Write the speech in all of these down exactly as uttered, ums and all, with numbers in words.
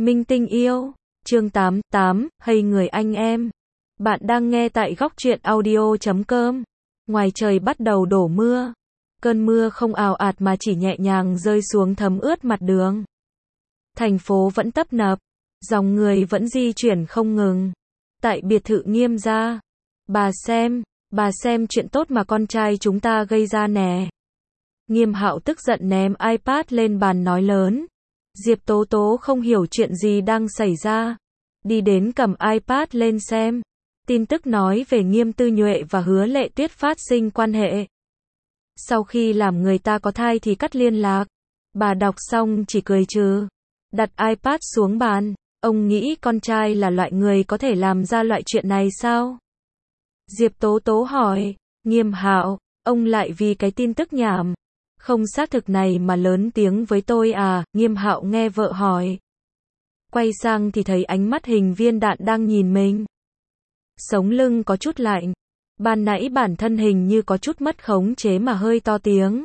Minh tinh yêu, chương tám, tám, hay người anh em. Bạn đang nghe tại góc truyện audio chấm com. Ngoài trời bắt đầu đổ mưa. Cơn mưa không ào ạt mà chỉ nhẹ nhàng rơi xuống thấm ướt mặt đường. Thành phố vẫn tấp nập. Dòng người vẫn di chuyển không ngừng. Tại biệt thự Nghiêm gia. Bà xem, bà xem chuyện tốt mà con trai chúng ta gây ra nè. Nghiêm Hạo tức giận ném iPad lên bàn nói lớn. Diệp Tố Tố không hiểu chuyện gì đang xảy ra. Đi đến cầm iPad lên xem. Tin tức nói về Nghiêm Tư Nhuệ và Hứa Lệ Tuyết phát sinh quan hệ. Sau khi làm người ta có thai thì cắt liên lạc. Bà đọc xong chỉ cười trừ. Đặt iPad xuống bàn. Ông nghĩ con trai là loại người có thể làm ra loại chuyện này sao? Diệp Tố Tố hỏi. Nghiêm Hạo, ông lại vì cái tin tức nhảm không xác thực này mà lớn tiếng với tôi à? Nghiêm Hạo nghe vợ hỏi. Quay sang thì thấy ánh mắt hình viên đạn đang nhìn mình. Sống lưng có chút lạnh. Ban nãy bản thân hình như có chút mất khống chế mà hơi to tiếng.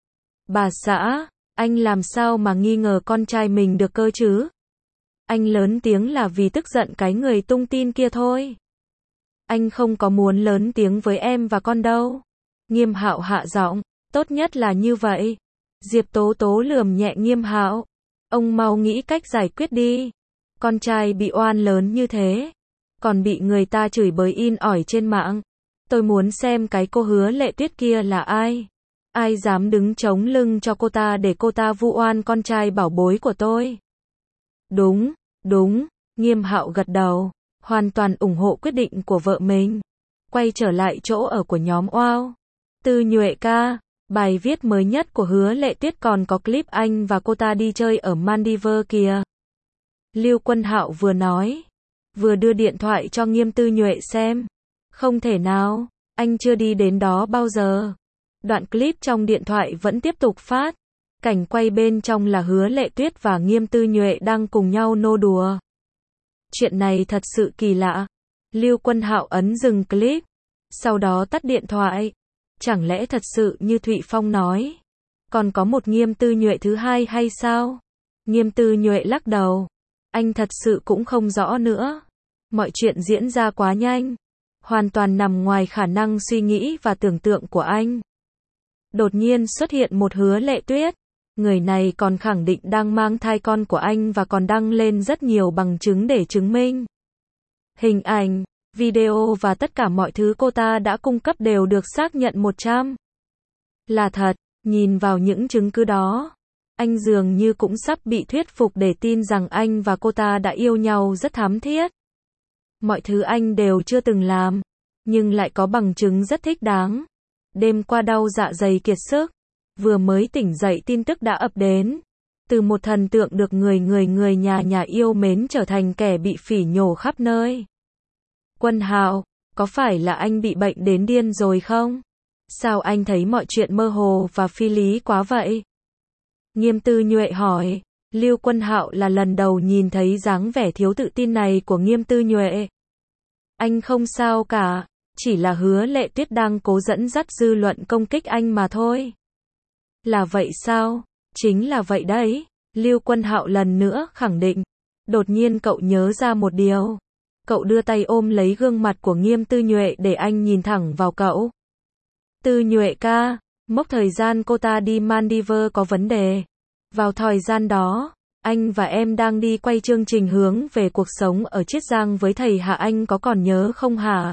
Bà xã, anh làm sao mà nghi ngờ con trai mình được cơ chứ? Anh lớn tiếng là vì tức giận cái người tung tin kia thôi. Anh không có muốn lớn tiếng với em và con đâu. Nghiêm Hạo hạ giọng. Tốt nhất là như vậy. Diệp Tố Tố lườm nhẹ Nghiêm Hạo. Ông mau nghĩ cách giải quyết đi. Con trai bị oan lớn như thế. Còn bị người ta chửi bới in ỏi trên mạng. Tôi muốn xem cái cô Hứa Lệ Tuyết kia là ai. Ai dám đứng chống lưng cho cô ta để cô ta vu oan con trai bảo bối của tôi. Đúng, đúng. Nghiêm Hạo gật đầu. Hoàn toàn ủng hộ quyết định của vợ mình. Quay trở lại chỗ ở của nhóm Wow. Tư Nhuệ ca. Bài viết mới nhất của Hứa Lệ Tuyết còn có clip anh và cô ta đi chơi ở Maldives kìa. Lưu Quân Hạo vừa nói, vừa đưa điện thoại cho Nghiêm Tư Nhuệ xem. Không thể nào, anh chưa đi đến đó bao giờ. Đoạn clip trong điện thoại vẫn tiếp tục phát. Cảnh quay bên trong là Hứa Lệ Tuyết và Nghiêm Tư Nhuệ đang cùng nhau nô đùa. Chuyện này thật sự kỳ lạ. Lưu Quân Hạo ấn dừng clip, sau đó tắt điện thoại. Chẳng lẽ thật sự như Thụy Phong nói, còn có một Nghiêm Tư Nhuệ thứ hai hay sao? Nghiêm Tư Nhuệ lắc đầu. Anh thật sự cũng không rõ nữa. Mọi chuyện diễn ra quá nhanh. Hoàn toàn nằm ngoài khả năng suy nghĩ và tưởng tượng của anh. Đột nhiên xuất hiện một Hứa Lệ Tuyết. Người này còn khẳng định đang mang thai con của anh và còn đăng lên rất nhiều bằng chứng để chứng minh. Hình ảnh, video và tất cả mọi thứ cô ta đã cung cấp đều được xác nhận một trăm là thật. Nhìn vào những chứng cứ đó, anh dường như cũng sắp bị thuyết phục để tin rằng anh và cô ta đã yêu nhau rất thắm thiết. Mọi thứ anh đều chưa từng làm, nhưng lại có bằng chứng rất thích đáng. Đêm qua đau dạ dày kiệt sức, vừa mới tỉnh dậy tin tức đã ập đến. Từ một thần tượng được người người người nhà nhà yêu mến trở thành kẻ bị phỉ nhổ khắp nơi. Quân Hạo, có phải là anh bị bệnh đến điên rồi không? Sao anh thấy mọi chuyện mơ hồ và phi lý quá vậy? Nghiêm Tư Nhuệ hỏi. Lưu Quân Hạo là lần đầu nhìn thấy dáng vẻ thiếu tự tin này của Nghiêm Tư Nhuệ. Anh không sao cả, chỉ là Hứa Lệ Tuyết đang cố dẫn dắt dư luận công kích anh mà thôi. Là vậy sao? Chính là vậy đấy. Lưu Quân Hạo lần nữa khẳng định. Đột nhiên cậu nhớ ra một điều. Cậu đưa tay ôm lấy gương mặt của Nghiêm Tư Nhuệ để anh nhìn thẳng vào cậu. Tư Nhuệ ca, mốc thời gian cô ta đi Maldives có vấn đề. Vào thời gian đó, anh và em đang đi quay chương trình hướng về cuộc sống ở Chiết Giang với thầy Hạ, anh có còn nhớ không hả?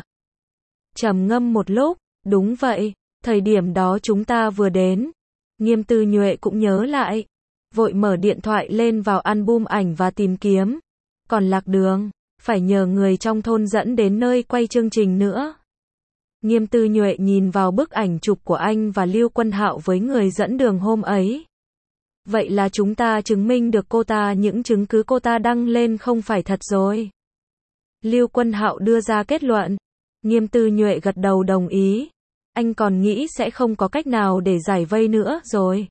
Trầm ngâm một lúc, đúng vậy, thời điểm đó chúng ta vừa đến. Nghiêm Tư Nhuệ cũng nhớ lại. Vội mở điện thoại lên vào album ảnh và tìm kiếm. Còn lạc đường, phải nhờ người trong thôn dẫn đến nơi quay chương trình nữa. Nghiêm Tư Nhuệ nhìn vào bức ảnh chụp của anh và Lưu Quân Hạo với người dẫn đường hôm ấy. Vậy là chúng ta chứng minh được cô ta, những chứng cứ cô ta đăng lên không phải thật rồi. Lưu Quân Hạo đưa ra kết luận. Nghiêm Tư Nhuệ gật đầu đồng ý. Anh còn nghĩ sẽ không có cách nào để giải vây nữa rồi.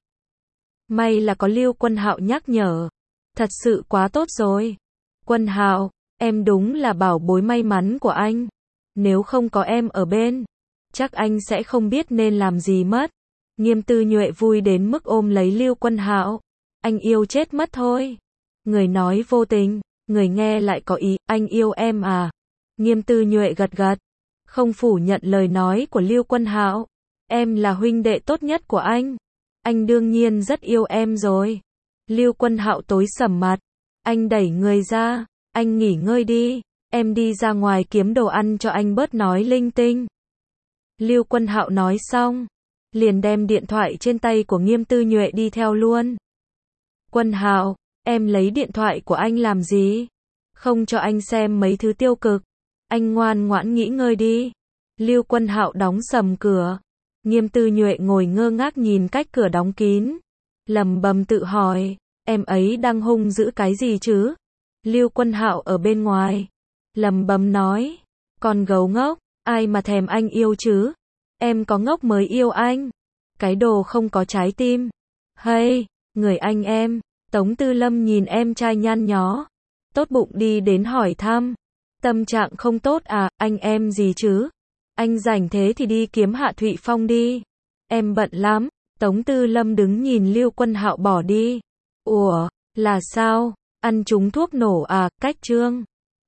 May là có Lưu Quân Hạo nhắc nhở. Thật sự quá tốt rồi. Quân Hạo, em đúng là bảo bối may mắn của anh. Nếu không có em ở bên, chắc anh sẽ không biết nên làm gì mất. Nghiêm Tư Nhuệ vui đến mức ôm lấy Lưu Quân Hạo. Anh yêu chết mất thôi. Người nói vô tình, người nghe lại có ý, anh yêu em à? Nghiêm Tư Nhuệ gật gật, không phủ nhận lời nói của Lưu Quân Hạo. Em là huynh đệ tốt nhất của anh. Anh đương nhiên rất yêu em rồi. Lưu Quân Hạo tối sầm mặt. Anh đẩy người ra. Anh nghỉ ngơi đi. Em đi ra ngoài kiếm đồ ăn cho anh bớt nói linh tinh. Lưu Quân Hạo nói xong, liền đem điện thoại trên tay của Nghiêm Tư Nhuệ đi theo luôn. Quân Hạo, em lấy điện thoại của anh làm gì? Không cho anh xem mấy thứ tiêu cực. Anh ngoan ngoãn nghỉ ngơi đi. Lưu Quân Hạo đóng sầm cửa. Nghiêm Tư Nhuệ ngồi ngơ ngác nhìn cách cửa đóng kín. Lẩm bẩm tự hỏi, em ấy đang hung dữ cái gì chứ? Lưu Quân Hạo ở bên ngoài, lẩm bẩm nói, con gấu ngốc, ai mà thèm anh yêu chứ? Em có ngốc mới yêu anh. Cái đồ không có trái tim. Hey, người anh em. Tống Tư Lâm nhìn em trai nhăn nhó, tốt bụng đi đến hỏi thăm. Tâm trạng không tốt à, anh em gì chứ? Anh rảnh thế thì đi kiếm Hạ Thụy Phong đi. Em bận lắm. Tống Tư Lâm đứng nhìn Lưu Quân Hạo bỏ đi. Ủa, là sao? Ăn trúng thuốc nổ à, cách trương.